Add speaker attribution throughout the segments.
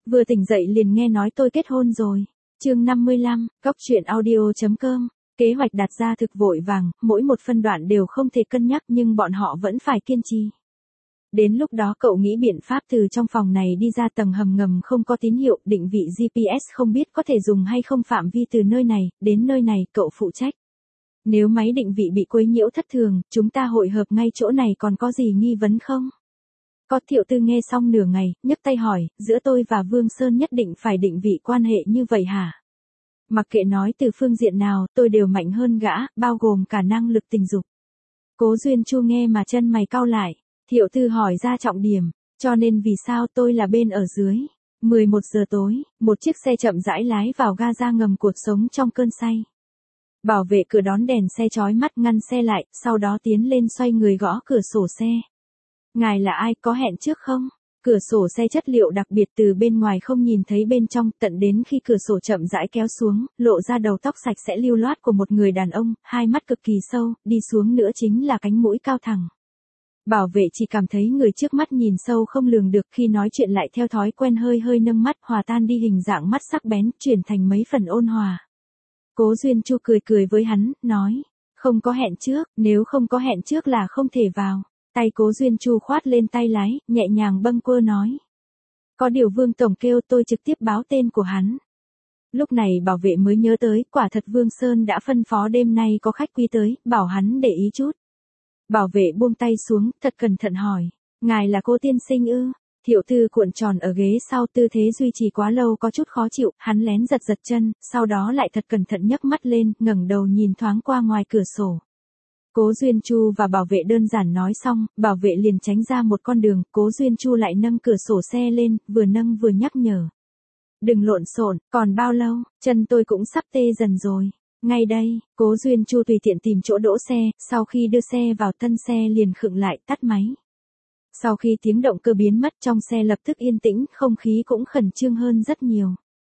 Speaker 1: Vừa tỉnh dậy liền nghe nói tôi kết hôn rồi. Chương 55, Cóc truyện audio.com. Kế hoạch đặt ra thực vội vàng, mỗi một phân đoạn đều không thể cân nhắc nhưng bọn họ vẫn phải kiên trì. Đến lúc đó cậu nghĩ biện pháp từ trong phòng này đi ra tầng hầm ngầm không có tín hiệu, định vị GPS không biết có thể dùng hay không, phạm vi từ nơi này đến nơi này cậu phụ trách. Nếu máy định vị bị quấy nhiễu thất thường, chúng ta hội hợp ngay chỗ này, còn có gì nghi vấn không? Có. Thiệu Tư nghe xong nửa ngày, nhấc tay hỏi, giữa tôi và Vương Sơn nhất định phải định vị quan hệ như vậy hả? Mặc kệ nói từ phương diện nào, tôi đều mạnh hơn gã, bao gồm cả năng lực tình dục. Cố Duyên Chu nghe mà chân mày cau lại. Thiệu Tư hỏi ra trọng điểm, cho nên vì sao tôi là bên ở dưới. 11 giờ tối, một chiếc xe chậm rãi lái vào ga ra ngầm cuộc sống trong cơn say. Bảo vệ cửa đón đèn xe chói mắt ngăn xe lại, sau đó tiến lên xoay người gõ cửa sổ xe. Ngài là ai, có hẹn trước không? Cửa sổ xe chất liệu đặc biệt, từ bên ngoài không nhìn thấy bên trong, tận đến khi cửa sổ chậm rãi kéo xuống, lộ ra đầu tóc sạch sẽ lưu loát của một người đàn ông, hai mắt cực kỳ sâu, đi xuống nữa chính là cánh mũi cao thẳng. Bảo vệ chỉ cảm thấy người trước mắt nhìn sâu không lường được, khi nói chuyện lại theo thói quen hơi hơi nâng mắt, hòa tan đi hình dạng mắt sắc bén, chuyển thành mấy phần ôn hòa. Cố Duyên Chu cười cười với hắn, nói, không có hẹn trước, nếu không có hẹn trước là không thể vào. Tay Cố Duyên Chu khoát lên tay lái, nhẹ nhàng bâng quơ nói. Có điều Vương Tổng kêu tôi trực tiếp báo tên của hắn. Lúc này bảo vệ mới nhớ tới, quả thật Vương Sơn đã phân phó đêm nay có khách quý tới, bảo hắn để ý chút. Bảo vệ buông tay xuống, thật cẩn thận hỏi, ngài là Cố tiên sinh ư? Thiệu Tư cuộn tròn ở ghế sau, tư thế duy trì quá lâu có chút khó chịu, hắn lén giật giật chân, sau đó lại thật cẩn thận nhấc mắt lên, ngẩng đầu nhìn thoáng qua ngoài cửa sổ. Cố Duyên Chu và bảo vệ đơn giản nói xong, bảo vệ liền tránh ra một con đường, Cố Duyên Chu lại nâng cửa sổ xe lên, vừa nâng vừa nhắc nhở. Đừng lộn xộn, còn bao lâu, chân tôi cũng sắp tê dần rồi. Ngay đây, Cố Duyên Chu tùy tiện tìm chỗ đỗ xe, sau khi đưa xe vào thân xe liền khựng lại, tắt máy. Sau khi tiếng động cơ biến mất, trong xe lập tức yên tĩnh, không khí cũng khẩn trương hơn rất nhiều.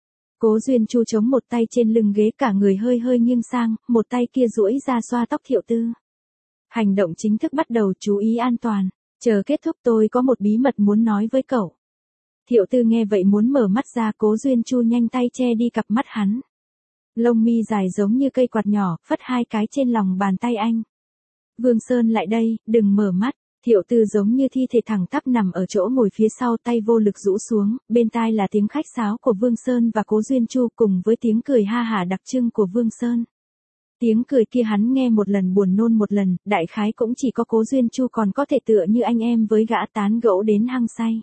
Speaker 1: Cố Duyên Chu chống một tay trên lưng ghế, cả người hơi hơi nghiêng sang, một tay kia duỗi ra xoa tóc Thiệu Tư. Hành động chính thức bắt đầu, chú ý an toàn. Chờ kết thúc tôi có một bí mật muốn nói với cậu. Thiệu Tư nghe vậy muốn mở mắt ra, Cố Duyên Chu nhanh tay che đi cặp mắt hắn. Lông mi dài giống như cây quạt nhỏ, phất hai cái trên lòng bàn tay anh. Vương Sơn lại đây, đừng mở mắt. Thiệu Tư giống như thi thể thẳng tắp nằm ở chỗ ngồi phía sau, tay vô lực rũ xuống, bên tai là tiếng khách sáo của Vương Sơn và Cố Duyên Chu cùng với tiếng cười ha hả đặc trưng của Vương Sơn. Tiếng cười kia hắn nghe một lần buồn nôn một lần, đại khái cũng chỉ có Cố Duyên Chu còn có thể tựa như anh em với gã tán gẫu đến hăng say.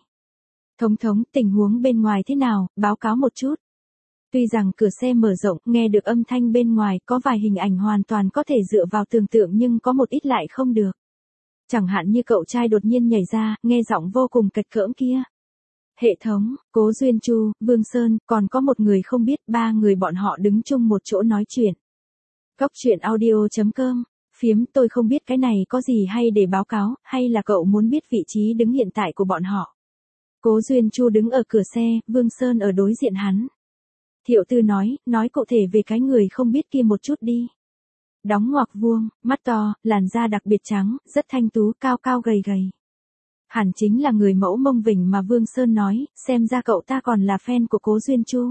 Speaker 1: Thống, tình huống bên ngoài thế nào, báo cáo một chút. Tuy rằng cửa xe mở rộng, nghe được âm thanh bên ngoài, có vài hình ảnh hoàn toàn có thể dựa vào tưởng tượng nhưng có một ít lại không được. Chẳng hạn như cậu trai đột nhiên nhảy ra, nghe giọng vô cùng kịch cỡm kia. Hệ thống, Cố Duyên Chu, Vương Sơn, còn có một người không biết, ba người bọn họ đứng chung một chỗ nói chuyện. Cóc truyện audio.com, phiếm, tôi không biết cái này có gì hay để báo cáo, hay là cậu muốn biết vị trí đứng hiện tại của bọn họ? Cố Duyên Chu đứng ở cửa xe, Vương Sơn ở đối diện hắn. Thiệu Tư nói cụ thể về cái người không biết kia một chút đi. Đóng ngoặc vuông, mắt to, làn da đặc biệt trắng, rất thanh tú, cao cao gầy gầy. Hẳn chính là người mẫu Mông Vịnh mà Vương Sơn nói, xem ra cậu ta còn là fan của Cố Duyên Chu.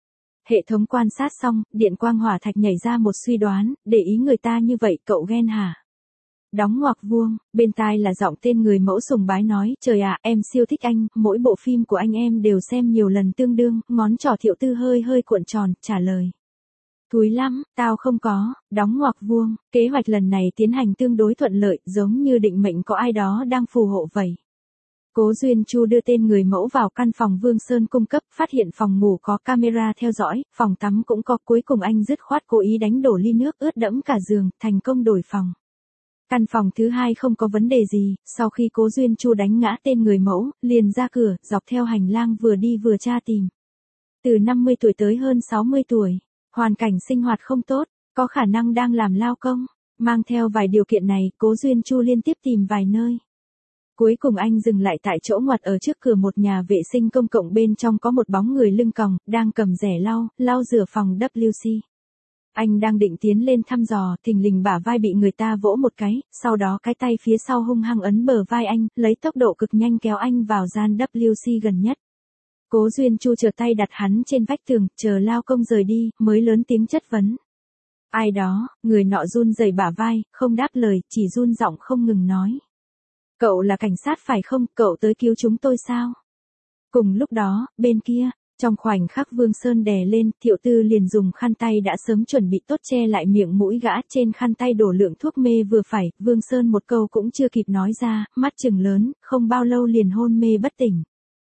Speaker 1: Hệ thống quan sát xong, điện quang hỏa thạch nhảy ra một suy đoán, để ý người ta như vậy, cậu ghen hả? Đóng ngoặc vuông, bên tai là giọng tên người mẫu sùng bái nói, trời ạ, em siêu thích anh, mỗi bộ phim của anh em đều xem nhiều lần tương đương, ngón trỏ Thiệu Tư hơi hơi cuộn tròn, trả lời. Thúi lắm, tao không có, đóng ngoặc vuông, kế hoạch lần này tiến hành tương đối thuận lợi, giống như định mệnh có ai đó đang phù hộ vậy. Cố Duyên Chu đưa tên người mẫu vào căn phòng Vương Sơn cung cấp, phát hiện phòng ngủ có camera theo dõi, phòng tắm cũng có, cuối cùng anh dứt khoát cố ý đánh đổ ly nước ướt đẫm cả giường, thành công đổi phòng. Căn phòng thứ hai không có vấn đề gì, sau khi Cố Duyên Chu đánh ngã tên người mẫu, liền ra cửa, dọc theo hành lang vừa đi vừa tra tìm. Từ 50 tuổi tới hơn 60 tuổi, hoàn cảnh sinh hoạt không tốt, có khả năng đang làm lao công, mang theo vài điều kiện này, Cố Duyên Chu liên tiếp tìm vài nơi. Cuối cùng anh dừng lại tại chỗ ngoặt ở trước cửa một nhà vệ sinh công cộng, bên trong có một bóng người lưng còng, đang cầm rẻ lau rửa phòng WC. Anh đang định tiến lên thăm dò, thình lình bả vai bị người ta vỗ một cái, sau đó cái tay phía sau hung hăng ấn bờ vai anh, lấy tốc độ cực nhanh kéo anh vào gian WC gần nhất. Cố Duyên Chu trở tay đặt hắn trên vách tường, chờ Lao Công rời đi, mới lớn tiếng chất vấn. Ai đó, người nọ run rẩy bả vai, không đáp lời, chỉ run giọng không ngừng nói. Cậu là cảnh sát phải không, cậu tới cứu chúng tôi sao? Cùng lúc đó, bên kia, trong khoảnh khắc Vương Sơn đè lên, Thiệu Tư liền dùng khăn tay đã sớm chuẩn bị tốt che lại miệng mũi gã, trên khăn tay đổ lượng thuốc mê vừa phải, Vương Sơn một câu cũng chưa kịp nói ra, mắt trừng lớn, không bao lâu liền hôn mê bất tỉnh.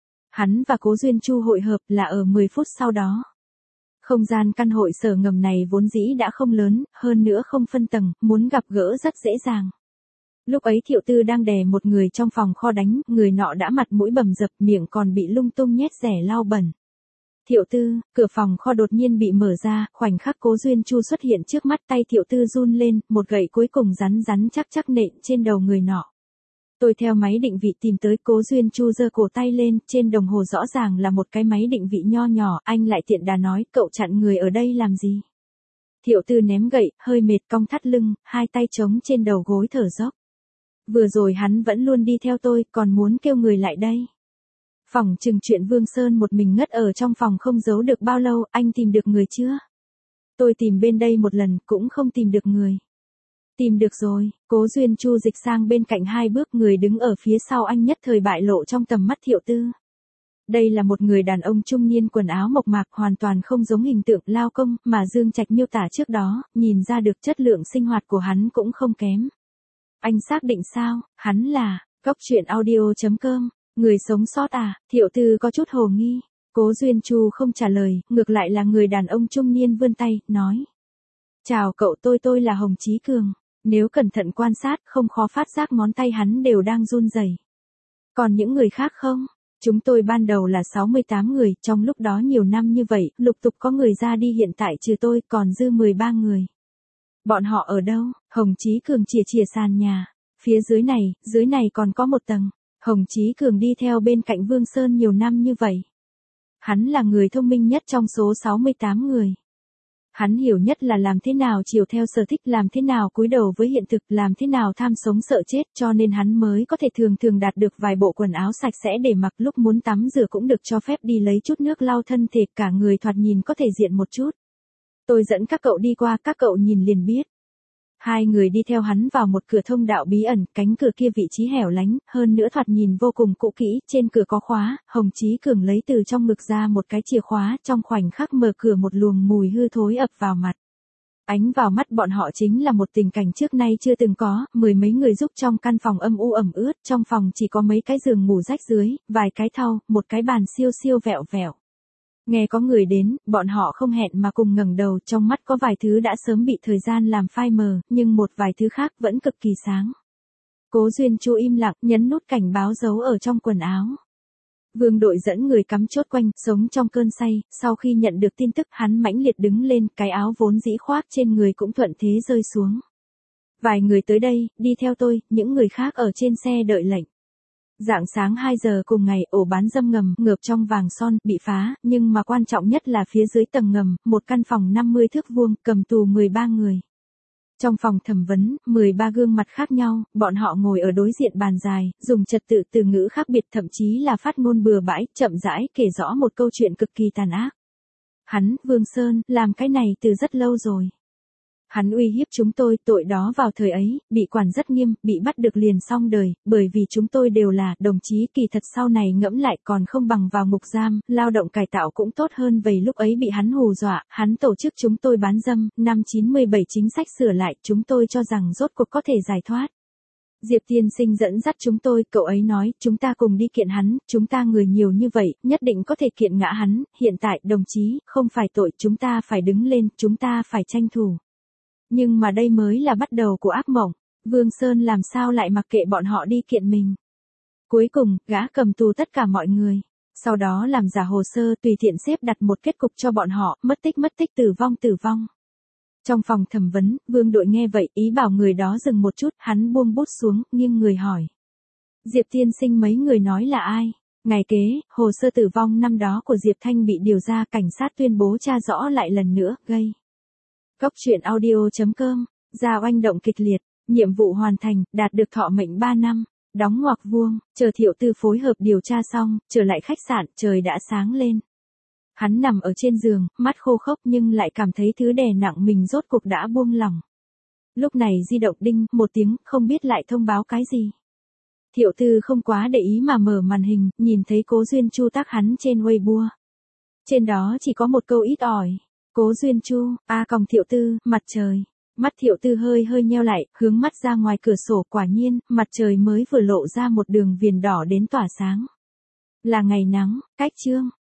Speaker 1: Hắn và Cố Duyên Chu hội hợp là ở 10 phút sau đó. Không gian căn hội sở ngầm này vốn dĩ đã không lớn, hơn nữa không phân tầng, muốn gặp gỡ rất dễ dàng. Lúc ấy Thiệu Tư đang đè một người trong phòng kho đánh, người nọ đã mặt mũi bầm dập, miệng còn bị lung tung nhét rẻ lau bẩn. Thiệu Tư, cửa phòng kho đột nhiên bị mở ra, khoảnh khắc Cố Duyên Chu xuất hiện trước mắt, tay Thiệu Tư run lên, một gậy cuối cùng rắn rắn chắc chắc nện trên đầu người nọ. Tôi theo máy định vị tìm tới, Cố Duyên Chu giơ cổ tay lên, trên đồng hồ rõ ràng là một cái máy định vị nho nhỏ, anh lại tiện đà nói, cậu chặn người ở đây làm gì? Thiệu Tư ném gậy, hơi mệt cong thắt lưng, hai tay chống trên đầu gối thở dốc. Vừa rồi hắn vẫn luôn đi theo tôi, còn muốn kêu người lại đây. Phỏng chừng chuyện Vương Sơn một mình ngất ở trong phòng không giấu được bao lâu, anh tìm được người chưa? Tôi tìm bên đây một lần, cũng không tìm được người. Tìm được rồi, Cố Duyên Chu dịch sang bên cạnh 2 bước, người đứng ở phía sau anh nhất thời bại lộ trong tầm mắt Thiệu Tư. Đây là một người đàn ông trung niên quần áo mộc mạc, hoàn toàn không giống hình tượng Lao Công mà Dương Trạch miêu tả trước đó, nhìn ra được chất lượng sinh hoạt của hắn cũng không kém. Anh xác định sao, hắn là, goctruyện.audio.com, người sống sót à, Thiệu Tư có chút hồ nghi. Cố Duyên Chu không trả lời, ngược lại là người đàn ông trung niên vươn tay, nói. Chào cậu, tôi là Hồng Chí Cường. Nếu cẩn thận quan sát, không khó phát giác ngón tay hắn đều đang run rẩy. Còn những người khác không? Chúng tôi ban đầu là 68 người, trong lúc đó nhiều năm như vậy, lục tục có người ra đi, hiện tại trừ tôi, còn dư 13 người. Bọn họ ở đâu? Hồng Chí Cường chìa sàn nhà. Phía dưới này còn có một tầng. Hồng Chí Cường đi theo bên cạnh Vương Sơn nhiều năm như vậy. Hắn là người thông minh nhất trong số 68 người. Hắn hiểu nhất là làm thế nào chiều theo sở thích, làm thế nào cúi đầu với hiện thực, làm thế nào tham sống sợ chết, cho nên hắn mới có thể thường đạt được vài bộ quần áo sạch sẽ để mặc, lúc muốn tắm rửa cũng được cho phép đi lấy chút nước lau thân thể, cả người thoạt nhìn có thể diện một chút. Tôi dẫn các cậu đi qua, các cậu nhìn liền biết. 2 người đi theo hắn vào một cửa thông đạo bí ẩn, cánh cửa kia vị trí hẻo lánh, hơn nữa thoạt nhìn vô cùng cũ kỹ, trên cửa có khóa, Hồng Chí Cường lấy từ trong ngực ra một cái chìa khóa, trong khoảnh khắc mở cửa một luồng mùi hư thối ập vào mặt. Ánh vào mắt bọn họ chính là một tình cảnh trước nay chưa từng có, 10 mấy người giúp trong căn phòng âm u ẩm ướt, trong phòng chỉ có mấy cái giường ngủ rách dưới, vài cái thau, một cái bàn siêu vẹo vẹo. Nghe có người đến, bọn họ không hẹn mà cùng ngẩng đầu, trong mắt có vài thứ đã sớm bị thời gian làm phai mờ, nhưng một vài thứ khác vẫn cực kỳ sáng. Cố Duyên Chu im lặng, nhấn nút cảnh báo giấu ở trong quần áo. Vương đội dẫn người cắm chốt quanh, sống trong cơn say, sau khi nhận được tin tức hắn mãnh liệt đứng lên, cái áo vốn dĩ khoác trên người cũng thuận thế rơi xuống. Vài người tới đây, đi theo tôi, những người khác ở trên xe đợi lệnh. Rạng sáng 2 giờ cùng ngày, ổ bán dâm ngầm, ngợp trong vàng son, bị phá, nhưng mà quan trọng nhất là phía dưới tầng ngầm, một căn phòng 50 thước vuông, cầm tù 13 người. Trong phòng thẩm vấn, 13 gương mặt khác nhau, bọn họ ngồi ở đối diện bàn dài, dùng trật tự từ ngữ khác biệt, thậm chí là phát ngôn bừa bãi, chậm rãi kể rõ một câu chuyện cực kỳ tàn ác. Hắn, Vương Sơn, làm cái này từ rất lâu rồi. Hắn uy hiếp chúng tôi, tội đó vào thời ấy, bị quản rất nghiêm, bị bắt được liền xong đời, bởi vì chúng tôi đều là đồng chí, kỳ thật sau này ngẫm lại còn không bằng vào ngục giam, lao động cải tạo cũng tốt hơn, vậy lúc ấy bị hắn hù dọa, hắn tổ chức chúng tôi bán dâm, năm 97 chính sách sửa lại, chúng tôi cho rằng rốt cuộc có thể giải thoát. Diệp tiên sinh dẫn dắt chúng tôi, cậu ấy nói, chúng ta cùng đi kiện hắn, chúng ta người nhiều như vậy, nhất định có thể kiện ngã hắn, hiện tại, đồng chí, không phải tội, chúng ta phải đứng lên, chúng ta phải tranh thủ. Nhưng mà đây mới là bắt đầu của ác mộng, Vương Sơn làm sao lại mặc kệ bọn họ đi kiện mình. Cuối cùng, gã cầm tù tất cả mọi người. Sau đó làm giả hồ sơ tùy tiện xếp đặt một kết cục cho bọn họ, mất tích tử vong. Trong phòng thẩm vấn, Vương đội nghe vậy, ý bảo người đó dừng một chút, hắn buông bút xuống, nghiêng người hỏi. Diệp tiên sinh mấy người nói là ai? Ngày kế, hồ sơ tử vong năm đó của Diệp Thanh bị điều ra, cảnh sát tuyên bố tra rõ lại lần nữa, gây. Goctruyện.audio.com, ra oanh động kịch liệt, nhiệm vụ hoàn thành, đạt được thọ mệnh 3 năm. Đóng ngoặc vuông, chờ Thiệu Tư phối hợp điều tra xong, trở lại khách sạn, trời đã sáng lên. Hắn nằm ở trên giường, mắt khô khốc nhưng lại cảm thấy thứ đè nặng mình rốt cục đã buông lỏng. Lúc này di động đinh một tiếng, không biết lại thông báo cái gì. Thiệu Tư không quá để ý mà mở màn hình, nhìn thấy Cố Duyên Chu tác hắn trên Weibo. Trên đó chỉ có một câu ít ỏi. Cố Duyên Chu, Thiệu Tư, mặt trời. Mắt Thiệu Tư hơi hơi nheo lại, hướng mắt ra ngoài cửa sổ, quả nhiên, mặt trời mới vừa lộ ra một đường viền đỏ đến tỏa sáng. Là ngày nắng, cách chương.